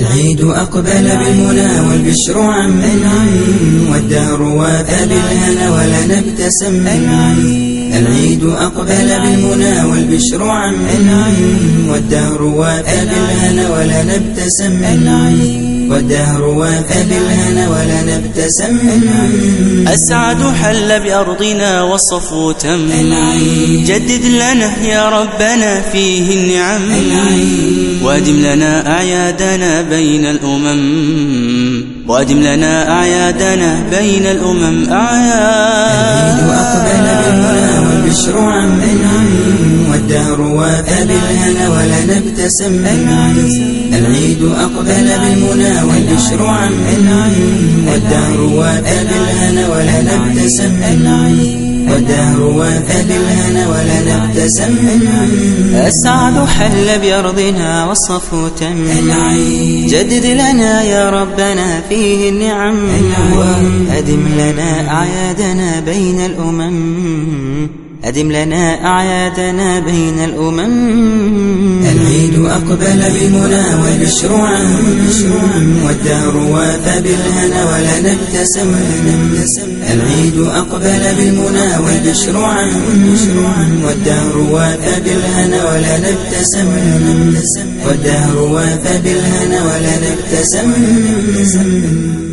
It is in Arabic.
العيد أقبل بالمنى والبشر عم، والدهر وافى بالهنا ولا نبتسم. العيد أقبل بالمنى والبشر عم، والدهر وافى بالهنا ولا نبتسم. والدهر وافى بالهنا ولا نبتسم. أسعد حل بأرضنا والصفو تم، جدد لنا يا ربنا فيه النعم، وادم لنا أعيادنا بين الأمم، وادم لنا أعيادنا بين الأمم. العيد أقبل بالمنى والبشر عم، والدهر وافى بالهنا ولا نبتسم. العيد أقبل بالمنى والبشر عم، والدهر وافى بالهنا ولا نبتسم. والدهر وافى بالهنا ولا نبتسم. أسعد حل بأرضنا والصفو تم، جدد لنا يا ربنا فيه النعم، أدم لنا أعيادنا بين الأمم، أدم لنا أعيادنا بين الأمم. العيد أقبل بالمنى والبشر عم، والدهر وافى بالهنا ولا نبتسم. العيد أقبل بالمنى والبشر عم، والدهر وافى بالهنا ولا نبتسم. والدهر وافى بالهنا ولا نبتسم.